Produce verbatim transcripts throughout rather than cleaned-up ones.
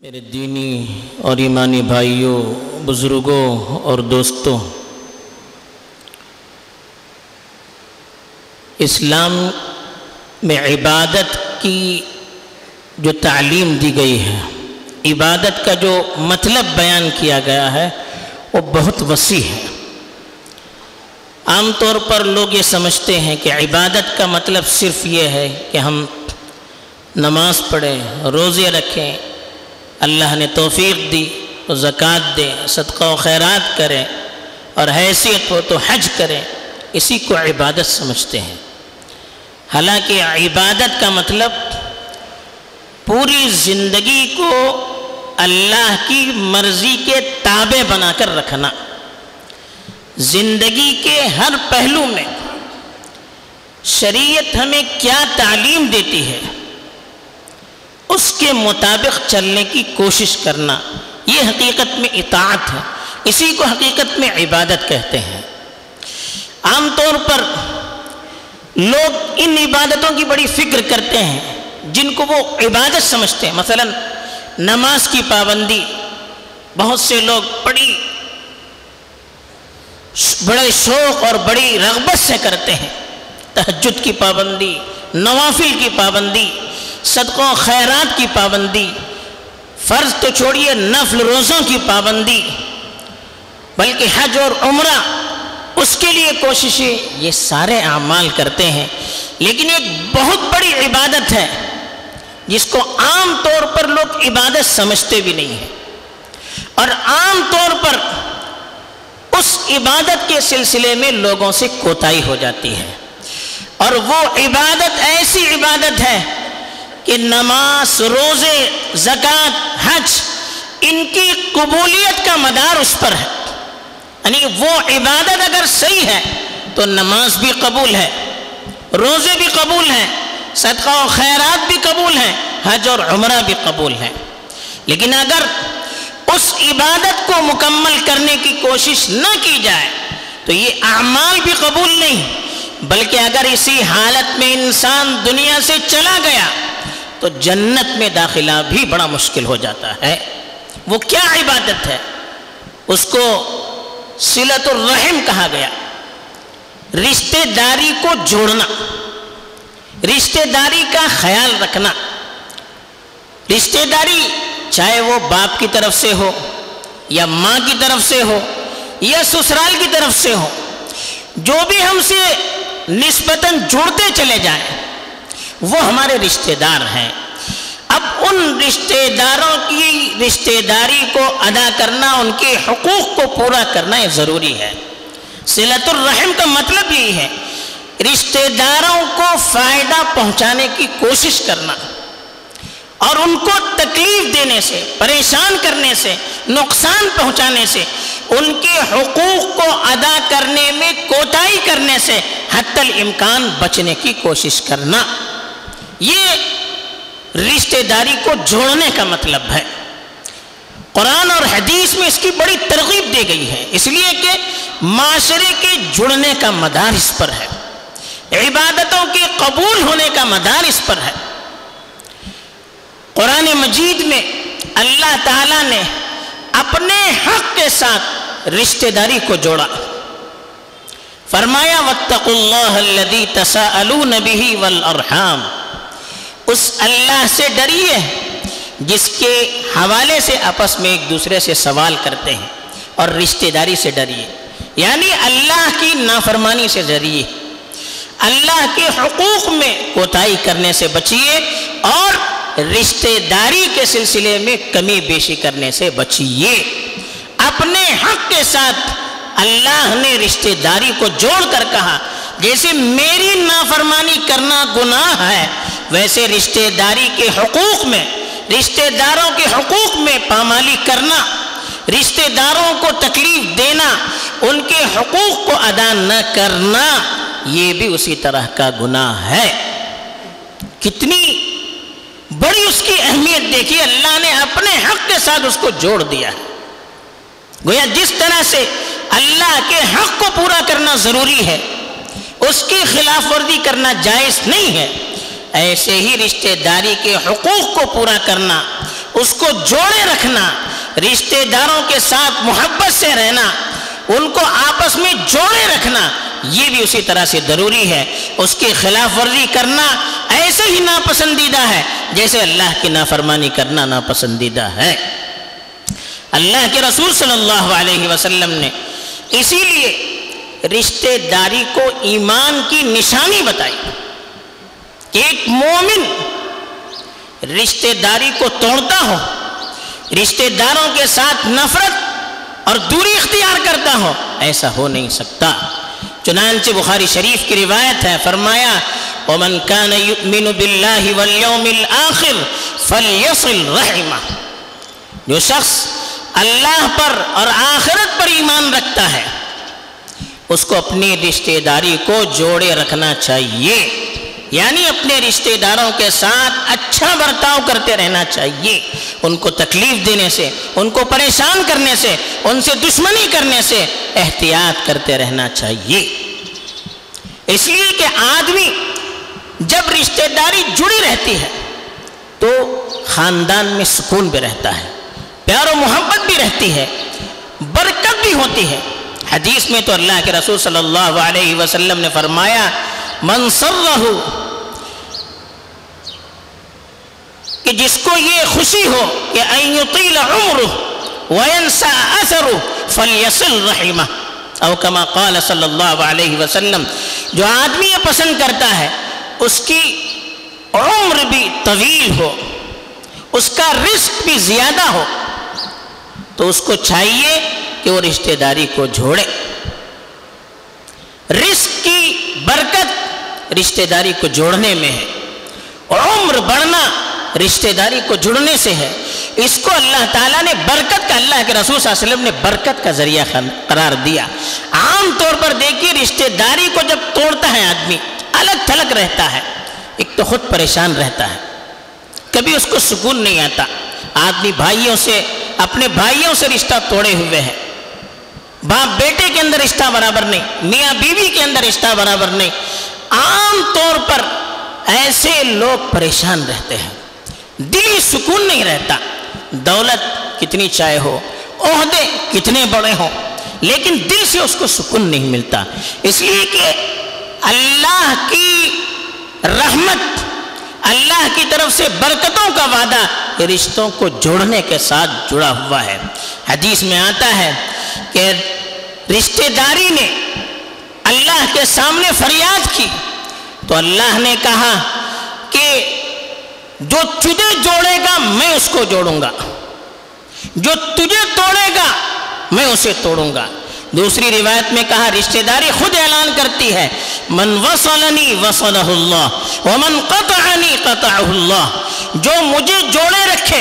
میرے دینی اور ایمانی بھائیوں، بزرگوں اور دوستوں، اسلام میں عبادت کی جو تعلیم دی گئی ہے، عبادت کا جو مطلب بیان کیا گیا ہے وہ بہت وسیع ہے۔ عام طور پر لوگ یہ سمجھتے ہیں کہ عبادت کا مطلب صرف یہ ہے کہ ہم نماز پڑھیں، روزے رکھیں، اللہ نے توفیق دی تو زکوٰۃ دیں، صدقہ و خیرات کریں، اور حیثیت ہو تو حج کریں، اسی کو عبادت سمجھتے ہیں۔ حالانکہ عبادت کا مطلب پوری زندگی کو اللہ کی مرضی کے تابع بنا کر رکھنا، زندگی کے ہر پہلو میں شریعت ہمیں کیا تعلیم دیتی ہے اس کے مطابق چلنے کی کوشش کرنا، یہ حقیقت میں اطاعت ہے، اسی کو حقیقت میں عبادت کہتے ہیں۔ عام طور پر لوگ ان عبادتوں کی بڑی فکر کرتے ہیں جن کو وہ عبادت سمجھتے ہیں۔ مثلا نماز کی پابندی بہت سے لوگ بڑی بڑے شوق اور بڑی رغبت سے کرتے ہیں۔ تہجد کی پابندی، نوافل کی پابندی، صدقہ و خیرات کی پابندی، فرض تو چھوڑیے نفل روزوں کی پابندی، بلکہ حج اور عمرہ اس کے لیے کوششیں، یہ سارے اعمال کرتے ہیں۔ لیکن ایک بہت بڑی عبادت ہے جس کو عام طور پر لوگ عبادت سمجھتے بھی نہیں ہیں، اور عام طور پر اس عبادت کے سلسلے میں لوگوں سے کوتاہی ہو جاتی ہے، اور وہ عبادت ایسی عبادت ہے کہ نماز، روزے، زکوٰۃ، حج، ان کی قبولیت کا مدار اس پر ہے۔ یعنی وہ عبادت اگر صحیح ہے تو نماز بھی قبول ہے، روزے بھی قبول ہیں، صدقہ و خیرات بھی قبول ہیں، حج اور عمرہ بھی قبول ہیں۔ لیکن اگر اس عبادت کو مکمل کرنے کی کوشش نہ کی جائے تو یہ اعمال بھی قبول نہیں، بلکہ اگر اسی حالت میں انسان دنیا سے چلا گیا تو جنت میں داخلہ بھی بڑا مشکل ہو جاتا ہے۔ وہ کیا عبادت ہے؟ اس کو صلۃ الرحم کہا گیا، رشتہ داری کو جوڑنا، رشتہ داری کا خیال رکھنا۔ رشتہ داری چاہے وہ باپ کی طرف سے ہو یا ماں کی طرف سے ہو یا سسرال کی طرف سے ہو، جو بھی ہم سے نسبتاً جڑتے چلے جائیں وہ ہمارے رشتہ دار ہیں۔ اب ان رشتہ داروں کی رشتہ داری کو ادا کرنا، ان کے حقوق کو پورا کرنا یہ ضروری ہے۔ صلۃ الرحم کا مطلب یہی ہے، رشتہ داروں کو فائدہ پہنچانے کی کوشش کرنا، اور ان کو تکلیف دینے سے، پریشان کرنے سے، نقصان پہنچانے سے، ان کے حقوق کو ادا کرنے میں کوتاہی کرنے سے حتی الامکان بچنے کی کوشش کرنا، یہ رشتہ داری کو جوڑنے کا مطلب ہے۔ قرآن اور حدیث میں اس کی بڑی ترغیب دی گئی ہے، اس لیے کہ معاشرے کے جڑنے کا مدار اس پر ہے، عبادتوں کے قبول ہونے کا مدار اس پر ہے۔ قرآن مجید میں اللہ تعالیٰ نے اپنے حق کے ساتھ رشتہ داری کو جوڑا، فرمایا واتقوا اللہ الذی تساءلون بہ والارحام، اس اللہ سے ڈریے جس کے حوالے سے آپس میں ایک دوسرے سے سوال کرتے ہیں، اور رشتہ داری سے ڈریے، یعنی اللہ کی نافرمانی سے ڈریے، اللہ کے حقوق میں کوتاہی کرنے سے بچیے، اور رشتہ داری کے سلسلے میں کمی بیشی کرنے سے بچیے۔ اپنے حق کے ساتھ اللہ نے رشتہ داری کو جوڑ کر کہا، جیسے میری نافرمانی کرنا گناہ ہے، ویسے رشتہ داری کے حقوق میں، رشتہ داروں کے حقوق میں پامالی کرنا، رشتہ داروں کو تکلیف دینا، ان کے حقوق کو ادا نہ کرنا، یہ بھی اسی طرح کا گناہ ہے۔ کتنی بڑی اس کی اہمیت دیکھیے، اللہ نے اپنے حق کے ساتھ اس کو جوڑ دیا ہے۔ گویا جس طرح سے اللہ کے حق کو پورا کرنا ضروری ہے، اس کی خلاف ورزی کرنا جائز نہیں ہے، ایسے ہی رشتہ داری کے حقوق کو پورا کرنا، اس کو جوڑے رکھنا، رشتہ داروں کے ساتھ محبت سے رہنا، ان کو آپس میں جوڑے رکھنا، یہ بھی اسی طرح سے ضروری ہے۔ اس کی خلاف ورزی کرنا ایسے ہی ناپسندیدہ ہے جیسے اللہ کی نافرمانی کرنا ناپسندیدہ ہے۔ اللہ کے رسول صلی اللہ علیہ وسلم نے اسی لیے رشتہ داری کو ایمان کی نشانی بتائی کہ ایک مومن رشتہ داری کو توڑتا ہو، رشتہ داروں کے ساتھ نفرت اور دوری اختیار کرتا ہو، ایسا ہو نہیں سکتا۔ چنانچہ بخاری شریف کی روایت ہے، فرمایا وَمَنْ كَانَ يُؤْمِنُ بِاللَّهِ وَالْيَوْمِ الْآخِرِ فَلْيَصِلْ رَحِمَهُ، جو شخص اللہ پر اور آخرت پر ایمان رکھتا ہے اس کو اپنی رشتہ داری کو جوڑے رکھنا چاہیے، یعنی اپنے رشتہ داروں کے ساتھ اچھا برتاؤ کرتے رہنا چاہیے، ان کو تکلیف دینے سے، ان کو پریشان کرنے سے، ان سے دشمنی کرنے سے احتیاط کرتے رہنا چاہیے۔ اس لیے کہ آدمی جب رشتہ داری جڑی رہتی ہے تو خاندان میں سکون بھی رہتا ہے، پیار و محبت بھی رہتی ہے، برکت بھی ہوتی ہے۔ حدیث میں تو اللہ کے رسول صلی اللہ علیہ وسلم نے فرمایا من سرہ، کہ جس کو یہ خوشی ہو کہ ان یطیل عمرہ وینسا اثرہ فلیصل رحمہ، او کما قال صلی اللہ علیہ وسلم، جو آدمی یہ پسند کرتا ہے اس کی عمر بھی طویل ہو، اس کا رزق بھی زیادہ ہو، تو اس کو چاہیے کہ وہ رشتہ داری کو جوڑے۔ رزق کی برکت رشتہ داری کو جوڑنے میں ہے، عمر بڑھنا رشتہ داری کو جڑنے سے ہے۔ اس کو اللہ تعالیٰ نے برکت کا، اللہ کے رسول صلی اللہ علیہ وسلم نے برکت کا ذریعہ قرار دیا۔ عام طور پر دیکھیے رشتہ داری کو جب توڑتا ہے آدمی الگ تھلگ رہتا ہے، ایک تو خود پریشان رہتا ہے، کبھی اس کو سکون نہیں آتا۔ آدمی بھائیوں سے، اپنے بھائیوں سے رشتہ توڑے ہوئے ہیں، باپ بیٹے کے اندر رشتہ برابر نہیں، میاں بیوی کے اندر رشتہ برابر نہیں، عام طور پر ایسے لوگ پریشان رہتے ہیں، دلی سکون نہیں رہتا۔ دولت کتنی چاہے ہو، عہدے کتنے بڑے ہوں، لیکن دل سے اس کو سکون نہیں ملتا، اس لیے کہ اللہ کی رحمت، اللہ کی طرف سے برکتوں کا وعدہ رشتوں کو جوڑنے کے ساتھ جڑا ہوا ہے۔ حدیث میں آتا ہے کہ رشتہ داری نے اللہ کے سامنے فریاد کی تو اللہ نے کہا کہ جو تجھے جوڑے گا میں اس کو جوڑوں گا، جو تجھے توڑے گا میں اسے توڑوں گا۔ دوسری روایت میں کہا، رشتہ داری خود اعلان کرتی ہے من وصلنی وصلہ اللہ ومن قطعنی قطعہ اللہ، جو مجھے جوڑے رکھے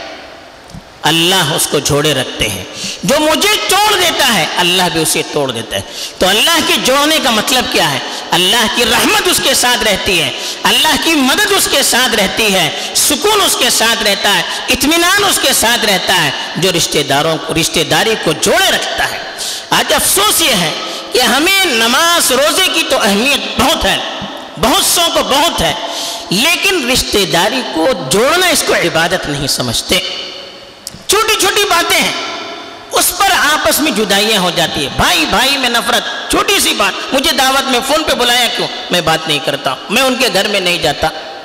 اللہ اس کو جوڑے رکھتے ہیں، جو مجھے توڑ دیتا ہے اللہ بھی اسے توڑ دیتا ہے۔ تو اللہ کے جوڑنے کا مطلب کیا ہے؟ اللہ کی رحمت اس کے ساتھ رہتی ہے، اللہ کی مدد اس کے ساتھ رہتی ہے، سکون اس کے ساتھ رہتا ہے، اطمینان اس کے ساتھ رہتا ہے، جو رشتہ داروں کو، رشتہ داری کو جوڑے رکھتا ہے۔ آج افسوس یہ ہے کہ ہمیں نماز روزے کی تو اہمیت بہت ہے، بہت سو کو بہت ہے، لیکن رشتہ داری کو جوڑنا اس کو عبادت نہیں سمجھتے۔ چھوٹی چھوٹی باتیں ہیں اس پر آپس میں جدائیاں ہو جاتی ہے، بھائی بھائی میں نفرت، چھوٹی سی بات، مجھے دعوت میں فون پہ بلایا کیوں، میں بات نہیں کرتا، میں ان کے گھر میں نہیں جاتا،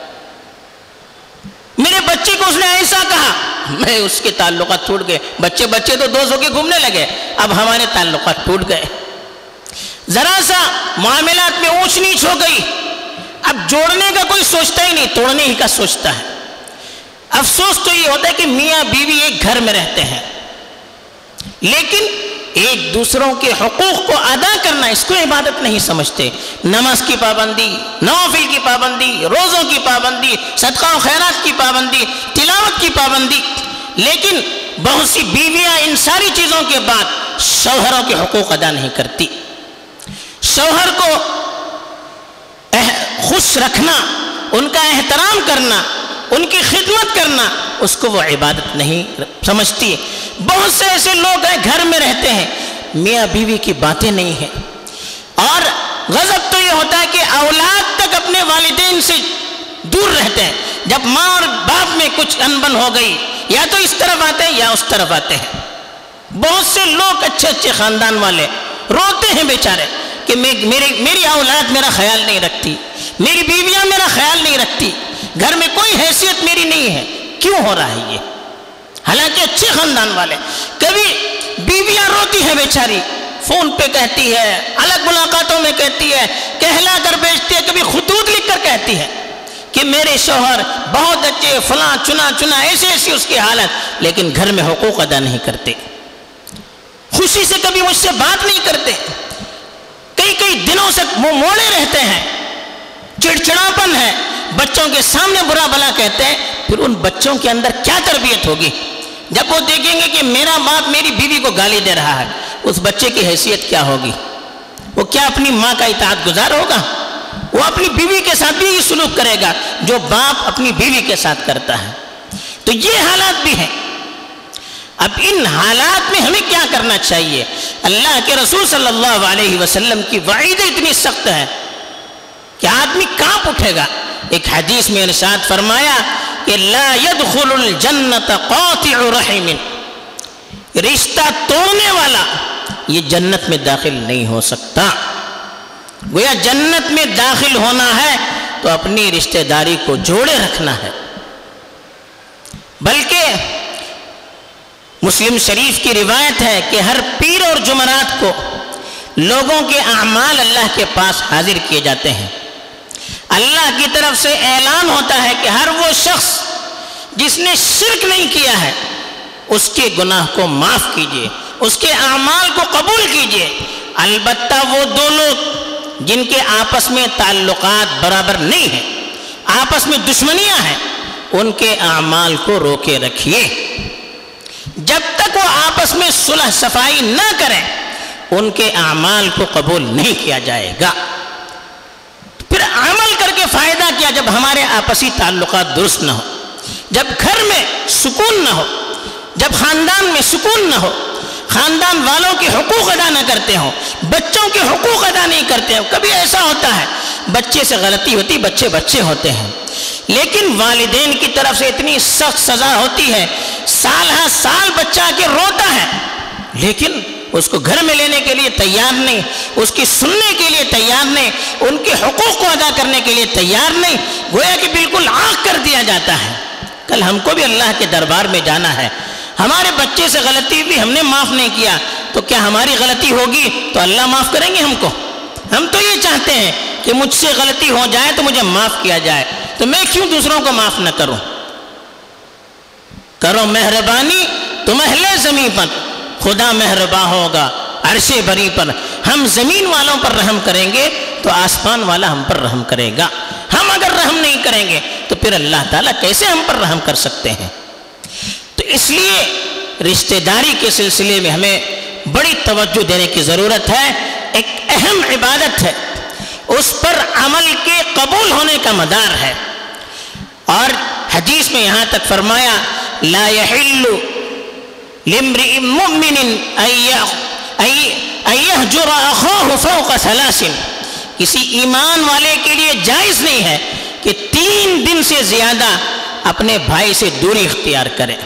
میرے بچے کو اس نے ایسا کہا، میں اس کے تعلقات ٹوٹ گئے، بچے بچے تو دوست ہو کے گھومنے لگے، اب ہمارے تعلقات ٹوٹ گئے، ذرا سا معاملات میں اونچ نیچ ہو گئی، اب جوڑنے کا کوئی سوچتا ہی نہیں، توڑنے ہی کا سوچتا ہے۔ افسوس تو یہ ہوتا ہے کہ میاں بیوی ایک گھر میں رہتے ہیں لیکن ایک دوسروں کے حقوق کو ادا کرنا اس کو عبادت نہیں سمجھتے۔ نماز کی پابندی، نوافل کی پابندی، روزوں کی پابندی، صدقہ و خیرات کی پابندی، تلاوت کی پابندی، لیکن بہت سی بیویاں ان ساری چیزوں کے بعد شوہروں کے حقوق ادا نہیں کرتی۔ شوہر کو خوش رکھنا، ان کا احترام کرنا، ان کی خدمت کرنا، اس کو وہ عبادت نہیں سمجھتی۔ بہت سے ایسے لوگ ہیں گھر میں رہتے ہیں، میاں بیوی کی باتیں نہیں ہیں، اور غضب تو یہ ہوتا ہے کہ اولاد تک اپنے والدین سے دور رہتے ہیں۔ جب ماں اور باپ میں کچھ انبن ہو گئی، یا تو اس طرف آتے ہیں یا اس طرف آتے ہیں. بہت سے لوگ اچھے اچھے خاندان والے روتے ہیں بیچارے کہ میری میری اولاد میرا خیال نہیں رکھتی، میری بیویاں میرا خیال نہیں رکھتی، گھر میں کوئی حیثیت میری نہیں ہے. کیوں ہو رہا ہے یہ؟ حالانکہ اچھے خاندان والے. کبھی بیویاں روتی ہیں بیچاری، فون پہ کہتی ہے، الگ ملاقاتوں میں کہتی ہے، کہلا کر بیچتی ہے، کبھی خطوط لکھ کر کہتی ہے کہ میرے شوہر بہت اچھے، فلاں چنا چنا، ایسے ایسی اس کی حالت، لیکن گھر میں حقوق ادا نہیں کرتے، خوشی سے کبھی مجھ سے بات نہیں کرتے، کئی کئی دنوں سے منہ موڑے رہتے ہیں، چڑچڑاپن ہے، بچوں کے سامنے برا بھلا کہتے ہیں. پھر ان بچوں کے اندر کیا تربیت ہوگی جب وہ دیکھیں گے کہ میرا باپ میری بیوی کو گالی دے رہا ہے؟ اس بچے کی حیثیت کیا ہوگی؟ وہ کیا اپنی ماں کا اطاعت گزار ہوگا؟ وہ اپنی بیوی کے ساتھ بھی یہ سلوک کرے گا جو باپ اپنی بیوی کے ساتھ کرتا ہے. تو یہ حالات بھی ہیں. اب ان حالات میں ہمیں کیا کرنا چاہیے؟ اللہ کے رسول صلی اللہ علیہ وسلم کی وعید اتنی سخت ہے کہ آدمی کانپ اٹھے گا. ایک حدیث میں ارشاد فرمایا کہ لا يدخل الجنت قاطع رحم، رشتہ توڑنے والا یہ جنت میں داخل نہیں ہو سکتا. گویا جنت میں داخل ہونا ہے تو اپنی رشتہ داری کو جوڑے رکھنا ہے. بلکہ مسلم شریف کی روایت ہے کہ ہر پیر اور جمعرات کو لوگوں کے اعمال اللہ کے پاس حاضر کیے جاتے ہیں. اللہ کی طرف سے اعلان ہوتا ہے کہ ہر وہ شخص جس نے شرک نہیں کیا ہے اس کے گناہ کو معاف کیجئے، اس کے اعمال کو قبول کیجئے. البتہ وہ دو لوگ جن کے آپس میں تعلقات برابر نہیں ہیں، آپس میں دشمنیاں ہیں، ان کے اعمال کو روکے رکھیے. جب تک وہ آپس میں صلح صفائی نہ کریں ان کے اعمال کو قبول نہیں کیا جائے گا. پھر عمل کر کے فائدہ کیا جب ہمارے آپسی تعلقات درست نہ ہو، جب گھر میں سکون نہ ہو، جب خاندان میں سکون نہ ہو، خاندان والوں کے حقوق ادا نہ کرتے ہوں، بچوں کے حقوق ادا نہیں کرتے ہوں. کبھی ایسا ہوتا ہے بچے سے غلطی ہوتی، بچے بچے ہوتے ہیں، لیکن والدین کی طرف سے اتنی سخت سزا ہوتی ہے، سال ہر سال بچہ کے روتا ہے لیکن اس کو گھر میں لینے کے لیے تیار نہیں، اس کی سننے کے لیے تیار نہیں، ان کے حقوق کو ادا کرنے کے لیے تیار نہیں. گویا کہ بالکل آنکھ کر دیا جاتا ہے. کل ہم کو بھی اللہ کے دربار میں جانا ہے. ہمارے بچے سے غلطی بھی ہم نے معاف نہیں کیا تو کیا ہماری غلطی ہوگی تو اللہ معاف کریں گے ہم کو؟ ہم تو یہ چاہتے ہیں کہ مجھ سے غلطی ہو جائے تو مجھے معاف کیا جائے، تو میں کیوں دوسروں کو معاف نہ کروں؟ کرو مہربانی تم اہل زمین پر، خدا مہرباں ہوگا عرش بری پر. ہم زمین والوں پر رحم کریں گے تو آسمان والا ہم پر رحم کرے گا. ہم اگر رحم نہیں کریں گے تو پھر اللہ تعالیٰ کیسے ہم پر رحم کر سکتے ہیں؟ تو اس لیے رشتہ داری کے سلسلے میں ہمیں بڑی توجہ دینے کی ضرورت ہے. ایک اہم عبادت ہے، اس پر عمل کے قبول ہونے کا مدار ہے. اور حدیث میں یہاں تک فرمایا لا يحل لامرئ مؤمن ان يهجر اخاه فوق ثلاث، کسی ایمان والے کے لیے جائز نہیں ہے کہ تین دن سے زیادہ اپنے بھائی سے دوری اختیار کرے.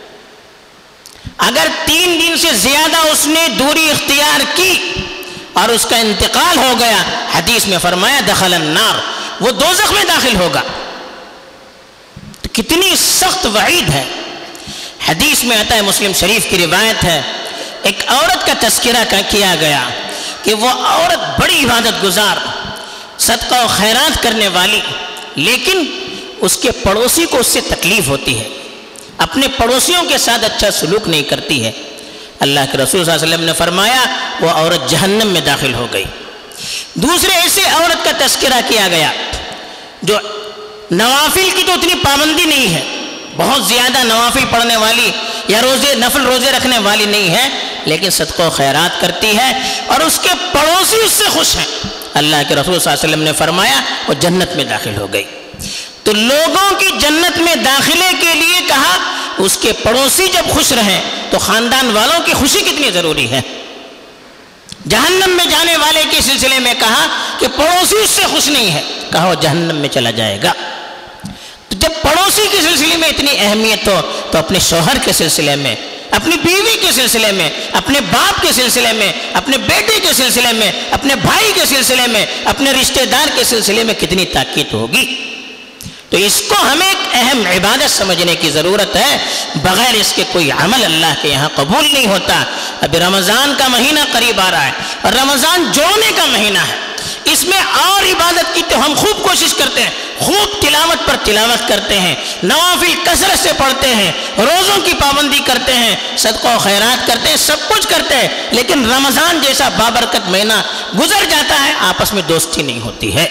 اگر تین دن سے زیادہ اس نے دوری اختیار کی اور اس کا انتقال ہو گیا، حدیث میں فرمایا دخل النار، وہ دوزخ میں داخل ہوگا. تو کتنی سخت وعید ہے. حدیث میں آتا ہے، مسلم شریف کی روایت ہے، ایک عورت کا تذکرہ کیا گیا کہ وہ عورت بڑی عبادت گزار، صدقہ و خیرات کرنے والی، لیکن اس کے پڑوسی کو اس سے تکلیف ہوتی ہے، اپنے پڑوسیوں کے ساتھ اچھا سلوک نہیں کرتی ہے. اللہ کے رسول صلی اللہ علیہ وسلم نے فرمایا وہ عورت جہنم میں داخل ہو گئی. دوسرے ایسے عورت کا تذکرہ کیا گیا جو نوافل کی تو اتنی پابندی نہیں ہے، بہت زیادہ نوافل پڑھنے والی یا روزے نفل روزے رکھنے والی نہیں ہے، لیکن صدقہ و خیرات کرتی ہے اور اس کے پڑوسی اس سے خوش ہیں. اللہ کے رسول صلی اللہ علیہ وسلم نے فرمایا وہ جنت میں داخل ہو گئی. تو لوگوں کی جنت میں داخلے کے لیے کہا اس کے پڑوسی جب خوش رہیں تو خاندان والوں کی خوشی کتنی ضروری ہے. جہنم میں جانے والے کے سلسلے میں کہا کہ پڑوسی اس سے خوش نہیں ہے، کہا وہ جہنم میں چلا جائے گا. تو جب پڑوسی کے سلسلے میں اتنی اہمیت ہو تو اپنے شوہر کے سلسلے میں، اپنی بیوی کے سلسلے میں، اپنے باپ کے سلسلے میں، اپنے بیٹے کے سلسلے میں، اپنے بھائی کے سلسلے میں، اپنے رشتہ دار کے سلسلے میں کتنی تاکید ہوگی۔ تو اس کو ہمیں ایک اہم عبادت سمجھنے کی ضرورت ہے، بغیر اس کے کوئی عمل اللہ کے یہاں قبول نہیں ہوتا۔ اب رمضان کا مہینہ قریب آ رہا ہے اور رمضان جوڑنے کا مہینہ ہے، اس میں اور عبادت کی تو ہم خوب کوشش کرتے ہیں، خوب تلاوت پر تلاوت کرتے ہیں، نوافل کثرت سے پڑھتے ہیں، روزوں کی پابندی کرتے ہیں، صدقہ و خیرات کرتے ہیں، سب کچھ کرتے ہیں، لیکن رمضان جیسا بابرکت مہینہ گزر جاتا ہے، آپس میں دوستی نہیں ہوتی ہے،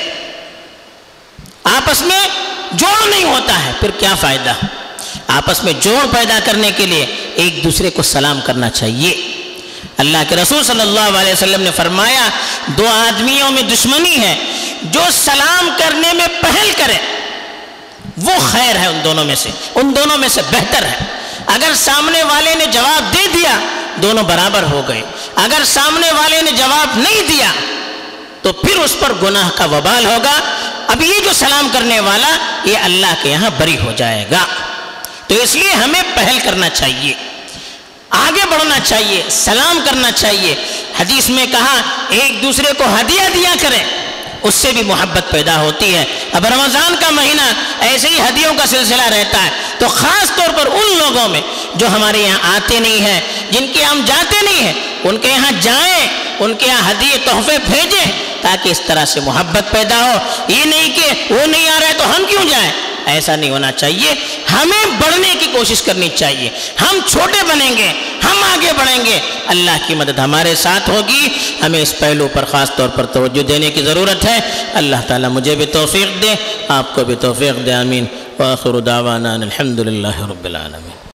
آپس میں جوڑ نہیں ہوتا ہے۔ پھر کیا فائدہ؟ آپس میں جوڑ پیدا کرنے کے لیے ایک دوسرے کو سلام کرنا چاہیے۔ اللہ کے رسول صلی اللہ علیہ وسلم نے فرمایا، دو آدمیوں میں دشمنی ہے، جو سلام کرنے میں پہل کرے وہ خیر ہے، ان دونوں میں سے ان دونوں میں سے بہتر ہے۔ اگر سامنے والے نے جواب دے دیا دونوں برابر ہو گئے، اگر سامنے والے نے جواب نہیں دیا تو پھر اس پر گناہ کا وبال ہوگا۔ اب یہ جو سلام کرنے والا یہ اللہ کے یہاں بری ہو جائے گا۔ تو اس لیے ہمیں پہل کرنا چاہیے، آگے بڑھنا چاہیے، سلام کرنا چاہیے۔ حدیث میں کہا ایک دوسرے کو ہدیہ دیا کریں، اس سے بھی محبت پیدا ہوتی ہے۔ اب رمضان کا مہینہ ایسے ہی ہدیوں کا سلسلہ رہتا ہے، تو خاص طور پر ان لوگوں میں جو ہمارے یہاں آتے نہیں ہیں، جن کے ہم جاتے نہیں ہیں، ان کے یہاں جائیں، ان کے یہاں ہدیے تحفے بھیجیں، تاکہ اس طرح سے محبت پیدا ہو۔ یہ نہیں کہ وہ نہیں آ رہے تو ہم کیوں جائیں، ایسا نہیں ہونا چاہیے۔ ہمیں بڑھنے کی کوشش کرنی چاہیے، ہم چھوٹے بنیں گے، ہم آگے بڑھیں گے، اللہ کی مدد ہمارے ساتھ ہوگی۔ ہمیں اس پہلو پر خاص طور پر توجہ دینے کی ضرورت ہے۔ اللہ تعالیٰ مجھے بھی توفیق دے، آپ کو بھی توفیق دے، آمین۔ وآخر دعوانا الحمدللہ رب العالمین۔